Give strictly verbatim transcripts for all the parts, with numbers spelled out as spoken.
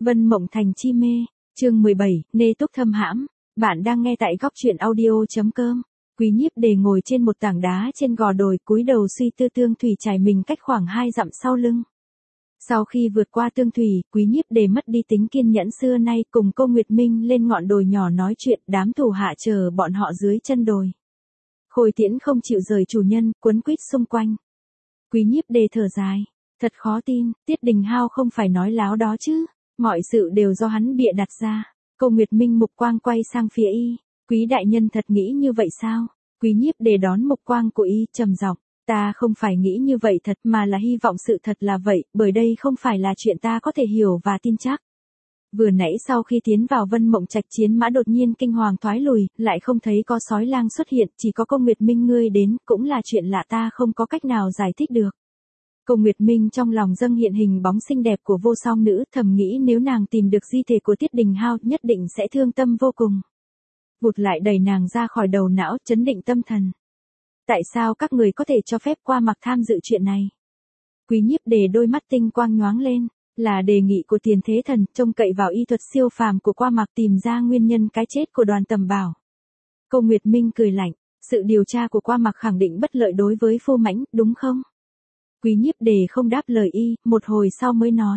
Vân Mộng Thành chi mê, chương mười bảy, Nê Túc Thâm Hãm. Bạn đang nghe tại góc truyện audio.com. Quý Nhiếp Đề ngồi trên một tảng đá trên gò đồi, cúi đầu suy tư tương thủy trải mình cách khoảng hai dặm sau lưng. Sau khi vượt qua tương thủy, Quý Nhiếp Đề mất đi tính kiên nhẫn xưa nay, cùng cô Nguyệt Minh lên ngọn đồi nhỏ nói chuyện, đám thủ hạ chờ bọn họ dưới chân đồi. Khôi Tiễn không chịu rời chủ nhân, quấn quýt xung quanh. Quý Nhiếp Đề thở dài, thật khó tin, Tiết Đình Hao không phải nói láo đó chứ, mọi sự đều do hắn bịa đặt ra. Cô Nguyệt Minh mục quang quay sang phía y, Quý đại nhân thật nghĩ như vậy sao? Quý Nhiếp Đề đón mục quang của y, trầm giọng, ta không phải nghĩ như vậy thật mà là hy vọng sự thật là vậy, bởi đây không phải là chuyện ta có thể hiểu và tin chắc. Vừa nãy sau khi tiến vào Vân Mộng Trạch, chiến mã đột nhiên kinh hoàng thoái lùi, lại không thấy có sói lang xuất hiện, chỉ có cô Nguyệt Minh ngươi đến, cũng là chuyện lạ ta không có cách nào giải thích được. Cô Nguyệt Minh trong lòng dâng hiện hình bóng xinh đẹp của vô song nữ, thầm nghĩ nếu nàng tìm được di thể của Tiết Đình Hao nhất định sẽ thương tâm vô cùng. Vụt lại đẩy nàng ra khỏi đầu não, chấn định tâm thần. Tại sao các người có thể cho phép Qua Mặc tham dự chuyện này? Quý Nhiếp Đề đôi mắt tinh quang nhoáng lên, là đề nghị của Tiền Thế Thần, trông cậy vào y thuật siêu phàm của Qua Mặc tìm ra nguyên nhân cái chết của Đoàn Tầm Bảo. Cô Nguyệt Minh cười lạnh, sự điều tra của Qua Mặc khẳng định bất lợi đối với Phu Mãnh, đúng không? Quý Nhiếp Đề không đáp lời y, một hồi sau mới nói.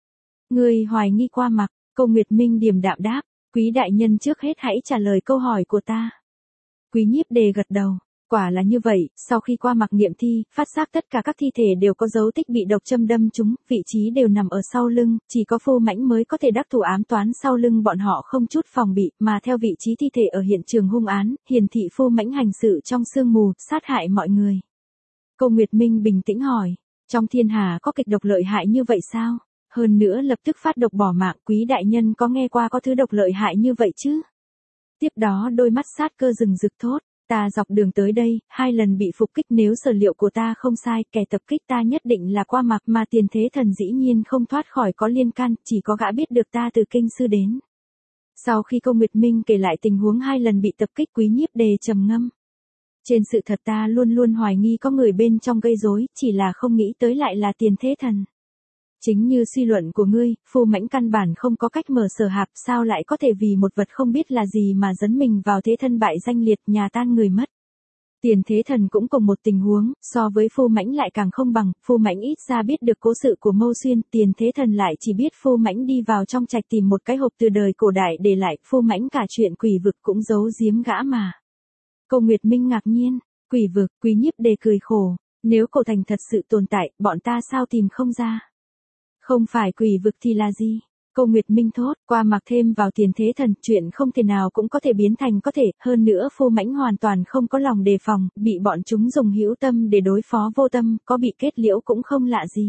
Ngươi hoài nghi Qua Mặc? Cô Nguyệt Minh điềm đạm đáp, Quý đại nhân trước hết hãy trả lời câu hỏi của ta. Quý Nhiếp Đề gật đầu, quả là như vậy, sau khi Qua Mặc nghiệm thi, phát giác tất cả các thi thể đều có dấu tích bị độc châm đâm trúng, vị trí đều nằm ở sau lưng, chỉ có Phu Mãnh mới có thể đắc thủ ám toán sau lưng bọn họ không chút phòng bị, mà theo vị trí thi thể ở hiện trường hung án, hiển thị Phu Mãnh hành sự trong sương mù, sát hại mọi người. Cô Nguyệt Minh bình tĩnh hỏi, trong thiên hà có kịch độc lợi hại như vậy sao? Hơn nữa lập tức phát độc bỏ mạng, Quý đại nhân có nghe qua có thứ độc lợi hại như vậy chứ? Tiếp đó đôi mắt sát cơ rừng rực thốt, ta dọc đường tới đây, hai lần bị phục kích, nếu sở liệu của ta không sai, kẻ tập kích ta nhất định là Qua Mặc, mà Tiền Thế Thần dĩ nhiên không thoát khỏi có liên can, chỉ có gã biết được ta từ kinh sư đến. Sau khi cô Nguyệt Minh kể lại tình huống hai lần bị tập kích, Quý Nhiếp Đề trầm ngâm. Trên sự thật ta luôn luôn hoài nghi có người bên trong gây rối, chỉ là không nghĩ tới lại là Tiền Thế Thần. Chính như suy luận của ngươi, Phu Mãnh căn bản không có cách mở sở hạp, sao lại có thể vì một vật không biết là gì mà dấn mình vào thế thân bại danh liệt, nhà tan người mất. Tiền Thế Thần cũng cùng một tình huống, so với Phu Mãnh lại càng không bằng, Phu Mãnh ít ra biết được cố sự của Mâu Xuyên, Tiền Thế Thần lại chỉ biết Phu Mãnh đi vào trong trạch tìm một cái hộp từ đời cổ đại để lại, Phu Mãnh cả chuyện quỷ vực cũng giấu giếm gã mà. Cô Nguyệt Minh ngạc nhiên, quỷ vực? Quý Nhiếp Đề cười khổ, nếu cổ thành thật sự tồn tại, bọn ta sao tìm không ra? Không phải quỷ vực thì là gì? Cô Nguyệt Minh thốt, Qua Mặc thêm vào Tiền Thế Thần, chuyện không thể nào cũng có thể biến thành có thể, hơn nữa Phu Mãnh hoàn toàn không có lòng đề phòng, bị bọn chúng dùng hữu tâm để đối phó vô tâm, có bị kết liễu cũng không lạ gì.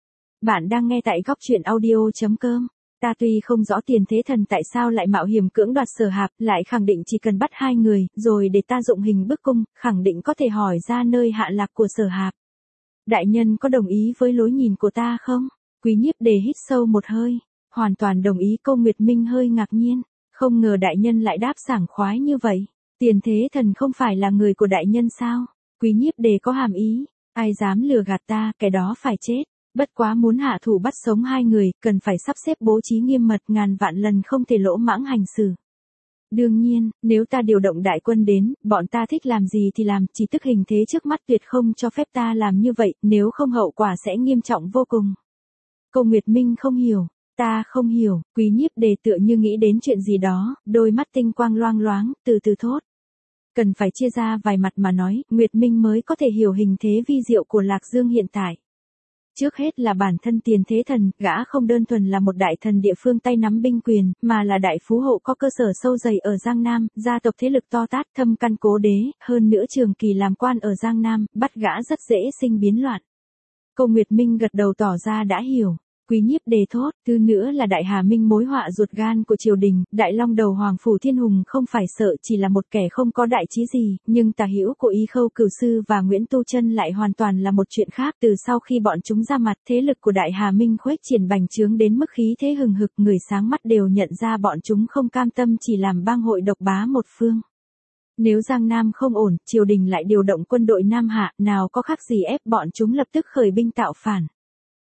Bạn đang nghe tại góc truyện audio.com. Ta tuy không rõ Tiền Thế Thần tại sao lại mạo hiểm cưỡng đoạt sở hạp, lại khẳng định chỉ cần bắt hai người, rồi để ta dụng hình bức cung, khẳng định có thể hỏi ra nơi hạ lạc của sở hạp. Đại nhân có đồng ý với lối nhìn của ta không? Quý Nhiếp Đề hít sâu một hơi, hoàn toàn đồng ý. Cô Nguyệt Minh hơi ngạc nhiên, không ngờ đại nhân lại đáp sảng khoái như vậy. Tiền Thế Thần không phải là người của đại nhân sao? Quý Nhiếp Đề có hàm ý, ai dám lừa gạt ta, kẻ đó phải chết. Bất quá muốn hạ thủ bắt sống hai người, cần phải sắp xếp bố trí nghiêm mật, ngàn vạn lần không thể lỗ mãng hành xử. Đương nhiên, nếu ta điều động đại quân đến, bọn ta thích làm gì thì làm, chỉ tức hình thế trước mắt tuyệt không cho phép ta làm như vậy, nếu không hậu quả sẽ nghiêm trọng vô cùng. Cô Nguyệt Minh không hiểu, ta không hiểu, Quý Nhiếp Đề tựa như nghĩ đến chuyện gì đó, đôi mắt tinh quang loang loáng, từ từ thốt. Cần phải chia ra vài mặt mà nói, Nguyệt Minh mới có thể hiểu hình thế vi diệu của Lạc Dương hiện tại. Trước hết là bản thân Tiền Thế Thần, gã không đơn thuần là một đại thần địa phương tay nắm binh quyền, mà là đại phú hộ có cơ sở sâu dày ở Giang Nam, gia tộc thế lực to tát, thâm căn cố đế, hơn nữa trường kỳ làm quan ở Giang Nam, bắt gã rất dễ sinh biến loạn. Cô Nguyệt Minh gật đầu tỏ ra đã hiểu. Quý Nhiếp Đề thốt, thứ nữa là Đại Hà Minh mối họa ruột gan của triều đình, Đại Long Đầu Hoàng Phủ Thiên Hùng không phải sợ chỉ là một kẻ không có đại chí gì, nhưng tà hữu của Y Khâu Cửu Sư và Nguyễn Tu Chân lại hoàn toàn là một chuyện khác. Từ sau khi bọn chúng ra mặt, thế lực của Đại Hà Minh khuếch triển bành trướng đến mức khí thế hừng hực, người sáng mắt đều nhận ra bọn chúng không cam tâm chỉ làm bang hội độc bá một phương. Nếu Giang Nam không ổn, triều đình lại điều động quân đội Nam Hạ, nào có khác gì ép bọn chúng lập tức khởi binh tạo phản.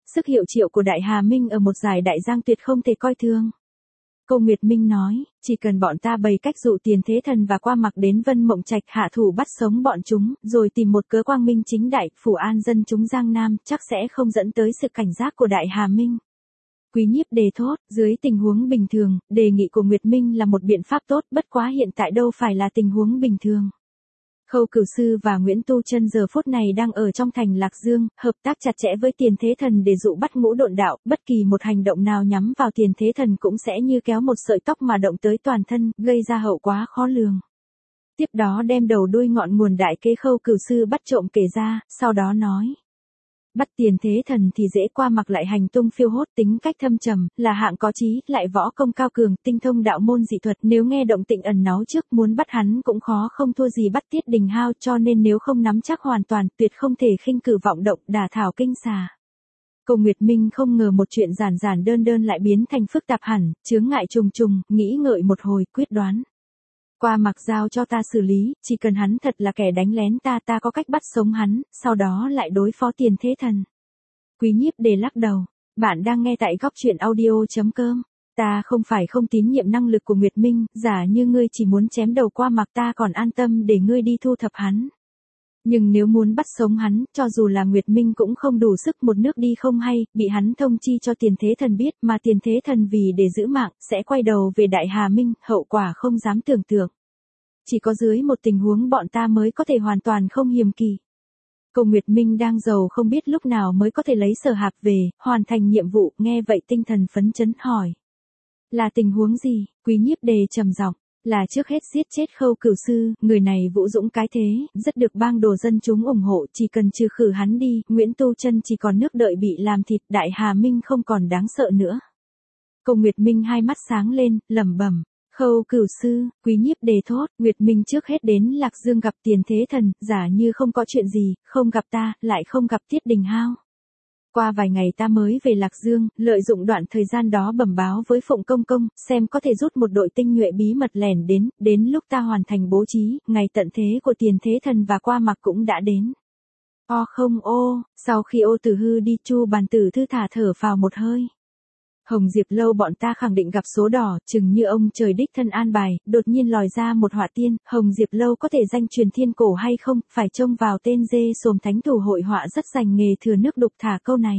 sức hiệu triệu của Đại Hà Minh ở một giải đại giang tuyệt không thể coi thường. Cô Nguyệt Minh nói, chỉ cần bọn ta bày cách dụ Tiền Thế Thần và Qua Mặc đến Vân Mộng Trạch hạ thủ bắt sống bọn chúng, rồi tìm một cớ quang minh chính đại, phủ an dân chúng Giang Nam, chắc sẽ không dẫn tới sự cảnh giác của Đại Hà Minh. Quý Nhiếp đề thốt, dưới tình huống bình thường, đề nghị của Nguyệt Minh là một biện pháp tốt, bất quá hiện tại đâu phải là tình huống bình thường. Khâu Cửu Sư và Nguyễn Tu Chân giờ phút này đang ở trong thành Lạc Dương, hợp tác chặt chẽ với Tiền Thế Thần để dụ bắt Ngũ Độn Đạo, bất kỳ một hành động nào nhắm vào Tiền Thế Thần cũng sẽ như kéo một sợi tóc mà động tới toàn thân, gây ra hậu quả khó lường. Tiếp đó đem đầu đuôi ngọn nguồn đại kế Khâu Cửu Sư bắt trộm kể ra, sau đó nói. Bắt Tiền Thế Thần thì dễ, Qua Mặc lại hành tung phiêu hốt, tính cách thâm trầm, là hạng có chí, lại võ công cao cường, tinh thông đạo môn dị thuật, nếu nghe động tĩnh ẩn náu trước muốn bắt hắn cũng khó không thua gì bắt Tiết Đình Hao, cho nên nếu không nắm chắc hoàn toàn, tuyệt không thể khinh cử vọng động, đả thảo kinh xà. Cô Nguyệt Minh không ngờ một chuyện giản giản đơn đơn lại biến thành phức tạp hẳn, chướng ngại trùng trùng, nghĩ ngợi một hồi, quyết đoán. Qua Mặc giao cho ta xử lý, chỉ cần hắn thật là kẻ đánh lén ta, ta có cách bắt sống hắn, sau đó lại đối phó Tiền Thế Thần. Quý Nhiếp đề lắc đầu, bạn đang nghe tại góc truyện audio chấm com. Ta không phải không tín nhiệm năng lực của Nguyệt Minh, giả như ngươi chỉ muốn chém đầu Qua Mặc ta còn an tâm để ngươi đi thu thập hắn. Nhưng nếu muốn bắt sống hắn, cho dù là Nguyệt Minh cũng không đủ sức, một nước đi không hay, bị hắn thông chi cho Tiền Thế Thần biết, mà Tiền Thế Thần vì để giữ mạng, sẽ quay đầu về Đại Hà Minh, hậu quả không dám tưởng tượng. Chỉ có dưới một tình huống bọn ta mới có thể hoàn toàn không hiềm kỳ. Cô Nguyệt Minh đang giàu không biết lúc nào mới có thể lấy Sở Hạc về, hoàn thành nhiệm vụ, nghe vậy tinh thần phấn chấn hỏi. Là tình huống gì? Quý Nhiếp đề trầm giọng. Là trước hết giết chết Khâu Cửu Sư, người này vũ dũng cái thế, rất được bang đồ dân chúng ủng hộ, chỉ cần trừ khử hắn đi, Nguyễn Tu Chân chỉ còn nước đợi bị làm thịt, Đại Hà Minh không còn đáng sợ nữa. Cô Nguyệt Minh hai mắt sáng lên, lẩm bẩm, Khâu Cửu Sư, Quý Nhiếp đề thốt, Nguyệt Minh trước hết đến Lạc Dương gặp Tiền Thế Thần, giả như không có chuyện gì, không gặp ta, lại không gặp Tiết Đình Hao. Qua vài ngày ta mới về Lạc Dương, lợi dụng đoạn thời gian đó bẩm báo với Phụng Công Công, xem có thể rút một đội tinh nhuệ bí mật lẻn đến, đến lúc ta hoàn thành bố trí, ngày tận thế của Tiền Thế Thần và Qua Mặc cũng đã đến. O không ô, sau khi Ô Tử Hư đi, Chu Bàn Tử thư thả thở phào một hơi. Hồng Diệp Lâu bọn ta khẳng định gặp số đỏ, chừng như ông trời đích thân an bài, đột nhiên lòi ra một họa tiên, Hồng Diệp Lâu có thể danh truyền thiên cổ hay không, phải trông vào tên dê xồm thánh thủ hội họa rất dành nghề thừa nước đục thả câu này.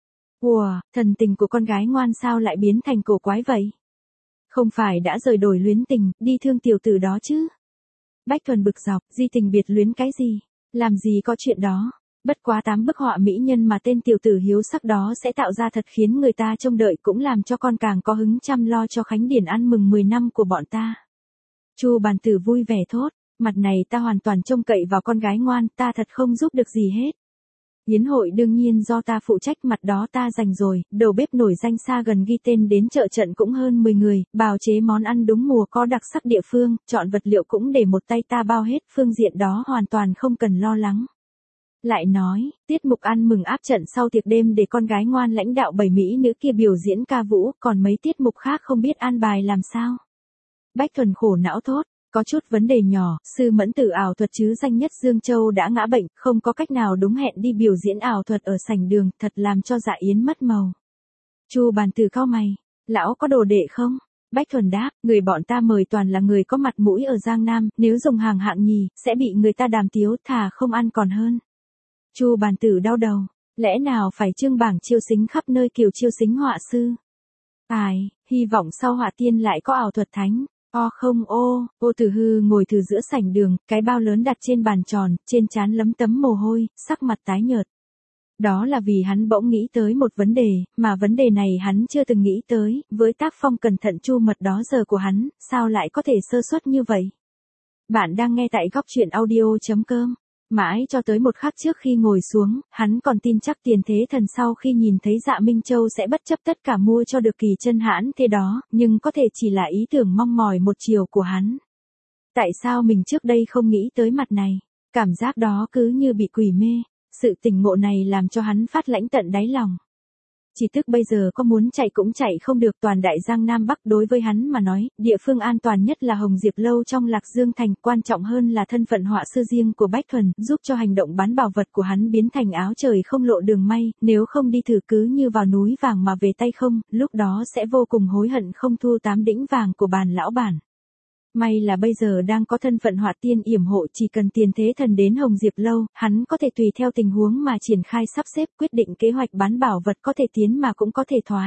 Ủa, thần tình của con gái ngoan sao lại biến thành cổ quái vậy? Không phải đã rời đổi luyến tình, đi thương tiểu tử đó chứ? Bách Thuần bực dọc, di tình biệt luyến cái gì? Làm gì có chuyện đó? Bất quá tám bức họa mỹ nhân mà tên tiểu tử hiếu sắc đó sẽ tạo ra thật khiến người ta trông đợi, cũng làm cho con càng có hứng chăm lo cho khánh điển ăn mừng mười năm của bọn ta. Chu Bàn Tử vui vẻ thốt, mặt này ta hoàn toàn trông cậy vào con gái ngoan, ta thật không giúp được gì hết. Yến hội đương nhiên do ta phụ trách, mặt đó ta dành rồi, đầu bếp nổi danh xa gần ghi tên đến trợ trận cũng hơn mười người, bào chế món ăn đúng mùa có đặc sắc địa phương, chọn vật liệu cũng để một tay ta bao hết, phương diện đó hoàn toàn không cần lo lắng. Lại nói, tiết mục ăn mừng áp trận sau tiệc đêm để con gái ngoan lãnh đạo bảy mỹ nữ kia biểu diễn ca vũ, còn mấy tiết mục khác không biết an bài làm sao. Bách Thuần khổ não thốt, có chút vấn đề nhỏ, sư Mẫn Tử ảo thuật chứ danh nhất Dương Châu đã ngã bệnh, không có cách nào đúng hẹn đi biểu diễn ảo thuật ở sảnh đường, thật làm cho Dạ Yến mất màu. Chu Bàn Tử cau mày, lão có đồ đệ không? Bách Thuần đáp, người bọn ta mời toàn là người có mặt mũi ở Giang Nam, nếu dùng hàng hạng nhì, sẽ bị người ta đàm tiếu, thà không ăn còn hơn. Chu Bàn Tử đau đầu, lẽ nào phải trưng bảng chiêu xính khắp nơi kiểu chiêu xính họa sư? Ai, hy vọng sau họa tiên lại có ảo thuật thánh. O không ô, Ô Tử Hư ngồi từ giữa sảnh đường, cái bao lớn đặt trên bàn tròn, trên trán lấm tấm mồ hôi, sắc mặt tái nhợt. Đó là vì hắn bỗng nghĩ tới một vấn đề, mà vấn đề này hắn chưa từng nghĩ tới, với tác phong cẩn thận chu mật đó giờ của hắn, sao lại có thể sơ suất như vậy? Bạn đang nghe tại góc truyện audio chấm com. Mãi cho tới một khắc trước khi ngồi xuống, hắn còn tin chắc Tiền Thế Thần sau khi nhìn thấy Dạ Minh Châu sẽ bất chấp tất cả mua cho được kỳ chân hãn thế đó, nhưng có thể chỉ là ý tưởng mong mỏi một chiều của hắn. Tại sao mình trước đây không nghĩ tới mặt này? Cảm giác đó cứ như bị quỷ mê, sự tỉnh ngộ này làm cho hắn phát lãnh tận đáy lòng. Chỉ tức bây giờ có muốn chạy cũng chạy không được, toàn đại giang Nam Bắc đối với hắn mà nói, địa phương an toàn nhất là Hồng Diệp Lâu trong Lạc Dương Thành, quan trọng hơn là thân phận họa sư riêng của Bách Thuần, giúp cho hành động bán bảo vật của hắn biến thành áo trời không lộ đường may, nếu không đi thử cứ như vào núi vàng mà về tay không, lúc đó sẽ vô cùng hối hận không thu tám đĩnh vàng của bàn lão bản. May là bây giờ đang có thân phận họa tiên yểm hộ, chỉ cần tiền thế thần đến Hồng Diệp Lâu, hắn có thể tùy theo tình huống mà triển khai sắp xếp, quyết định kế hoạch bán bảo vật, có thể tiến mà cũng có thể thoái.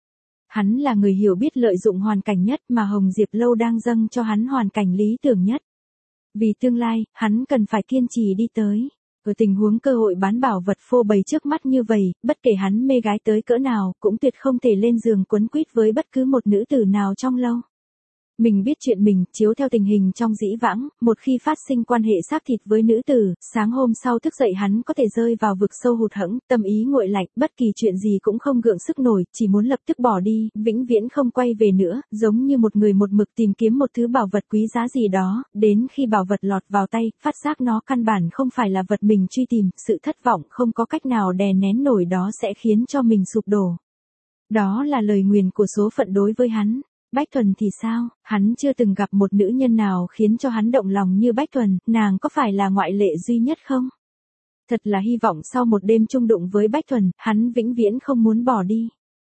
Hắn là người hiểu biết lợi dụng hoàn cảnh nhất, mà Hồng Diệp Lâu đang dâng cho hắn hoàn cảnh lý tưởng nhất. Vì tương lai, hắn cần phải kiên trì đi tới. Ở tình huống cơ hội bán bảo vật phô bày trước mắt như vậy, bất kể hắn mê gái tới cỡ nào, cũng tuyệt không thể lên giường quấn quýt với bất cứ một nữ tử nào trong lâu. Mình biết chuyện mình, chiếu theo tình hình trong dĩ vãng, một khi phát sinh quan hệ xác thịt với nữ tử, sáng hôm sau thức dậy hắn có thể rơi vào vực sâu hụt hẫng, tâm ý nguội lạnh, bất kỳ chuyện gì cũng không gượng sức nổi, chỉ muốn lập tức bỏ đi, vĩnh viễn không quay về nữa, giống như một người một mực tìm kiếm một thứ bảo vật quý giá gì đó, đến khi bảo vật lọt vào tay, phát giác nó căn bản không phải là vật mình truy tìm, sự thất vọng không có cách nào đè nén nổi đó sẽ khiến cho mình sụp đổ. Đó là lời nguyền của số phận đối với hắn. Bách Thuần thì sao, hắn chưa từng gặp một nữ nhân nào khiến cho hắn động lòng như Bách Thuần, nàng có phải là ngoại lệ duy nhất không? Thật là hy vọng sau một đêm chung đụng với Bách Thuần, hắn vĩnh viễn không muốn bỏ đi.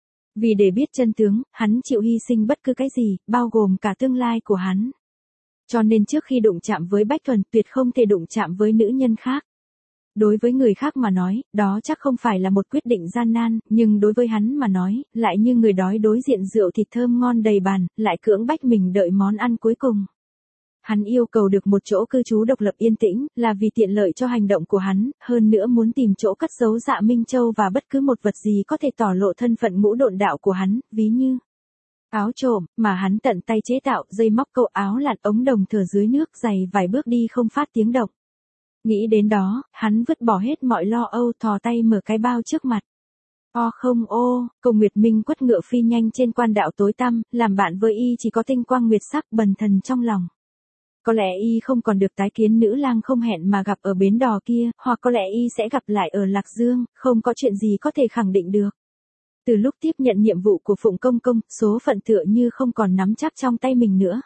Vì để biết chân tướng, hắn chịu hy sinh bất cứ cái gì, bao gồm cả tương lai của hắn. Cho nên trước khi đụng chạm với Bách Thuần, tuyệt không thể đụng chạm với nữ nhân khác. Đối với người khác mà nói, đó chắc không phải là một quyết định gian nan, nhưng đối với hắn mà nói, lại như người đói đối diện rượu thịt thơm ngon đầy bàn, lại cưỡng bách mình đợi món ăn cuối cùng. Hắn yêu cầu được một chỗ cư trú độc lập yên tĩnh, là vì tiện lợi cho hành động của hắn, hơn nữa muốn tìm chỗ cất giấu Dạ Minh Châu và bất cứ một vật gì có thể tỏ lộ thân phận ngũ độn đạo của hắn, ví như áo trộm, mà hắn tận tay chế tạo, dây móc câu áo lặn, ống đồng thở dưới nước, giày vài bước đi không phát tiếng động. Nghĩ đến đó, hắn vứt bỏ hết mọi lo âu, thò tay mở cái bao trước mặt. O không ô, Cầu Nguyệt Minh quất ngựa phi nhanh trên quan đạo tối tăm, làm bạn với y chỉ có tinh quang nguyệt sắc bần thần trong lòng. Có lẽ y không còn được tái kiến nữ lang không hẹn mà gặp ở bến đò kia, hoặc có lẽ y sẽ gặp lại ở Lạc Dương, không có chuyện gì có thể khẳng định được. Từ lúc tiếp nhận nhiệm vụ của Phụng Công Công, số phận tựa như không còn nắm chắc trong tay mình nữa.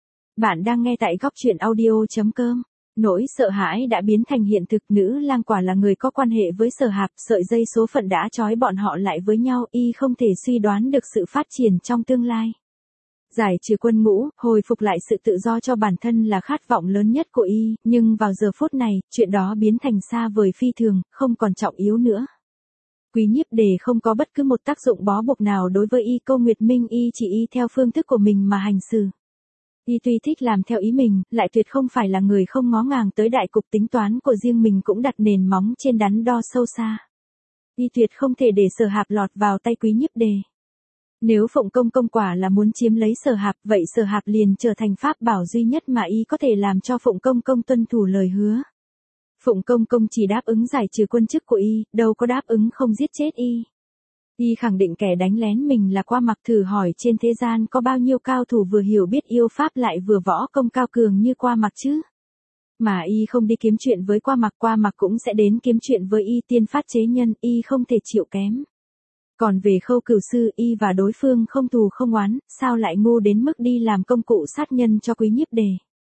Bạn đang nghe tại góc truyện audio chấm com. Nỗi sợ hãi đã biến thành hiện thực, nữ lang quả là người có quan hệ với Sở Hạp, sợi dây số phận đã trói bọn họ lại với nhau, y không thể suy đoán được sự phát triển trong tương lai. Giải trừ quân ngũ, hồi phục lại sự tự do cho bản thân là khát vọng lớn nhất của y, nhưng vào giờ phút này, chuyện đó biến thành xa vời phi thường, không còn trọng yếu nữa. Quý Nhiếp Đề không có bất cứ một tác dụng bó buộc nào đối với y, Câu Nguyệt Minh y chỉ y theo phương thức của mình mà hành xử. Y tuy thích làm theo ý mình, lại tuyệt không phải là người không ngó ngàng tới đại cục, tính toán của riêng mình cũng đặt nền móng trên đắn đo sâu xa. Y tuyệt không thể để Sở Hạp lọt vào tay Quý Nhiếp Đề. Nếu Phụng Công Công quả là muốn chiếm lấy Sở Hạp, vậy Sở Hạp liền trở thành pháp bảo duy nhất mà y có thể làm cho Phụng Công Công tuân thủ lời hứa. Phụng Công Công chỉ đáp ứng giải trừ quân chức của y, đâu có đáp ứng không giết chết y. Y khẳng định kẻ đánh lén mình là Qua Mặc, thử hỏi trên thế gian có bao nhiêu cao thủ vừa hiểu biết yêu pháp lại vừa võ công cao cường như Qua Mặc chứ? Mà y không đi kiếm chuyện với Qua Mặc, Qua Mặc cũng sẽ đến kiếm chuyện với y, tiên phát chế nhân, y không thể chịu kém. Còn về Khâu Cửu Sư, y và đối phương không thù không oán, sao lại ngu đến mức đi làm công cụ sát nhân cho Quý Nhiếp Đề?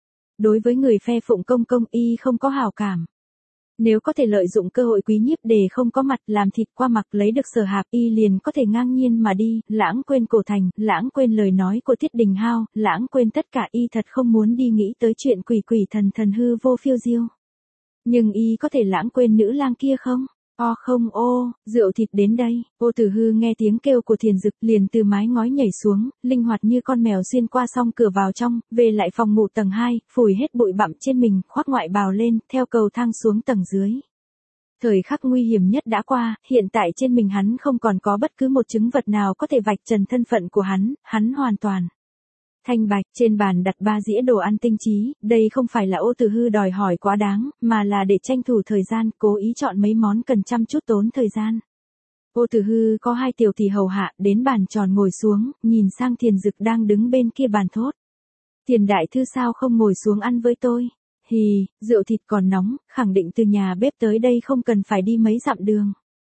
Đối với người phe Phụng Công Công, y không có hảo cảm. Nếu có thể lợi dụng cơ hội Quý Nhiếp Đề không có mặt làm thịt Qua Mặc, lấy được Sở Hạp, y liền có thể ngang nhiên mà đi, lãng quên cổ thành, lãng quên lời nói của Tiết Đình Hao, lãng quên tất cả, y thật không muốn đi nghĩ tới chuyện quỷ quỷ thần thần hư vô phiêu diêu. Nhưng y có thể lãng quên nữ lang kia không? O không ô, rượu thịt đến đây, Ô Tử Hư nghe tiếng kêu của Thiền Dực liền từ mái ngói nhảy xuống, linh hoạt như con mèo xuyên qua song cửa vào trong, về lại phòng ngủ tầng hai, phủi hết bụi bặm trên mình, khoác ngoại bào lên, theo cầu thang xuống tầng dưới. Thời khắc nguy hiểm nhất đã qua, hiện tại trên mình hắn không còn có bất cứ một chứng vật nào có thể vạch trần thân phận của hắn, hắn hoàn toàn thanh bạch. Trên bàn đặt ba dĩa đồ ăn tinh trí, đây không phải là Ô Tử Hư đòi hỏi quá đáng, mà là để tranh thủ thời gian, cố ý chọn mấy món cần chăm chút tốn thời gian. Ô Tử Hư có hai tiểu tỷ hầu hạ, đến bàn tròn ngồi xuống, nhìn sang Thiền Dực đang đứng bên kia bàn thốt. Thiền đại thư sao không ngồi xuống ăn với tôi? Hì, rượu thịt còn nóng, khẳng định từ nhà bếp tới đây không cần phải đi mấy dặm đường.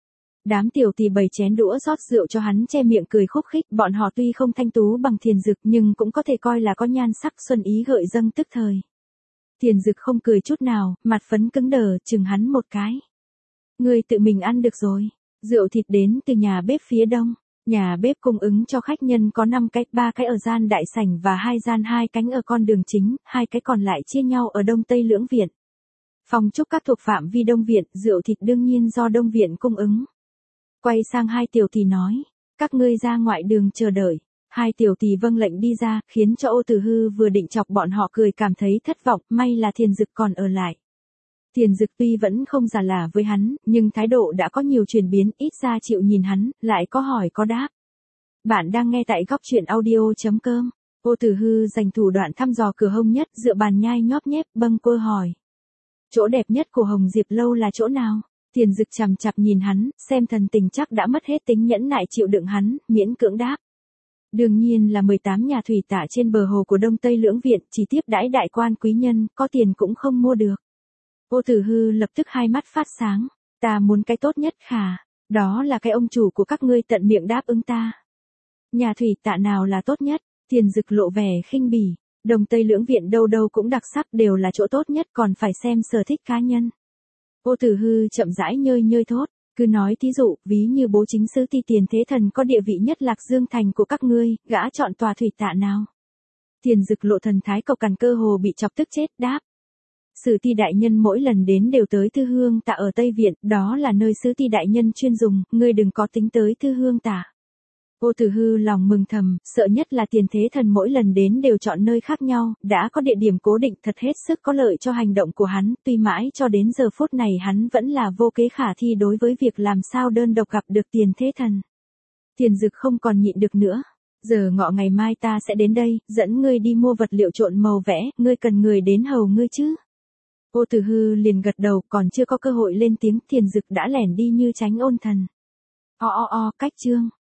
Đám tiểu tỳ bày chén đũa rót rượu cho hắn che miệng cười khúc khích, bọn họ tuy không thanh tú bằng Thiền Dực nhưng cũng có thể coi là có nhan sắc xuân ý gợi dâng tức thời. Thiền Dực không cười chút nào, mặt phấn cứng đờ, chừng hắn một cái. Ngươi tự mình ăn được rồi. Rượu thịt đến từ nhà bếp phía đông. Nhà bếp cung ứng cho khách nhân có năm cái, ba cái ở gian đại sảnh và hai gian hai cánh ở con đường chính, hai cái còn lại chia nhau ở đông tây lưỡng viện. Phòng chúc các thuộc phạm vi đông viện, rượu thịt đương nhiên do đông viện cung ứng. Quay sang hai tiểu tỳ nói, các ngươi ra ngoại đường chờ đợi. Hai tiểu tỳ vâng lệnh đi ra, khiến cho Ô Tử Hư vừa định chọc bọn họ cười cảm thấy thất vọng, may là Thiền Dực còn ở lại. Thiền Dực tuy vẫn không giả lả với hắn, nhưng thái độ đã có nhiều chuyển biến, ít ra chịu nhìn hắn, lại có hỏi có đáp. Bạn đang nghe tại góc truyện audio chấm com. Ô Tử Hư dành thủ đoạn thăm dò cửa hông nhất, dựa bàn nhai nhóp nhép, bâng quơ hỏi. Chỗ đẹp nhất của Hồng Diệp Lâu là chỗ nào? Thiền Dực chằm chặp nhìn hắn, xem thần tình chắc đã mất hết tính nhẫn nại chịu đựng hắn, miễn cưỡng đáp. Đương nhiên là mười tám nhà thủy tạ trên bờ hồ của Đông Tây Lưỡng Viện, chỉ tiếp đãi đại quan quý nhân, có tiền cũng không mua được. Ô Tử Hư lập tức hai mắt phát sáng, ta muốn cái tốt nhất khả, đó là cái ông chủ của các ngươi tận miệng đáp ứng ta. Nhà thủy tạ nào là tốt nhất? Thiền Dực lộ vẻ khinh bỉ, Đông Tây Lưỡng Viện đâu đâu cũng đặc sắc, đều là chỗ tốt nhất, còn phải xem sở thích cá nhân. Ô Tử Hư chậm rãi nhơi nhơi thốt, cứ nói thí dụ, ví như bố chính sứ Ti Tiền Thế Thần có địa vị nhất Lạc Dương thành của các ngươi, gã chọn tòa thủy tạ nào? Thiền Dực lộ thần thái cộc cằn cơ hồ bị chọc tức chết, đáp. Sử Ti đại nhân mỗi lần đến đều tới Thư Hương tạ ở Tây Viện, đó là nơi sứ Ti đại nhân chuyên dùng, ngươi đừng có tính tới Thư Hương tạ. Ô Tử Hư lòng mừng thầm, sợ nhất là Tiền Thế Thần mỗi lần đến đều chọn nơi khác nhau, đã có địa điểm cố định thật hết sức có lợi cho hành động của hắn, tuy mãi cho đến giờ phút này hắn vẫn là vô kế khả thi đối với việc làm sao đơn độc gặp được Tiền Thế Thần. Thiền Dực không còn nhịn được nữa. Giờ ngọ ngày mai ta sẽ đến đây, dẫn ngươi đi mua vật liệu trộn màu vẽ, ngươi cần người đến hầu ngươi chứ? Ô Tử Hư liền gật đầu, còn chưa có cơ hội lên tiếng, Thiền Dực đã lẻn đi như tránh ôn thần. O o o, cách chương.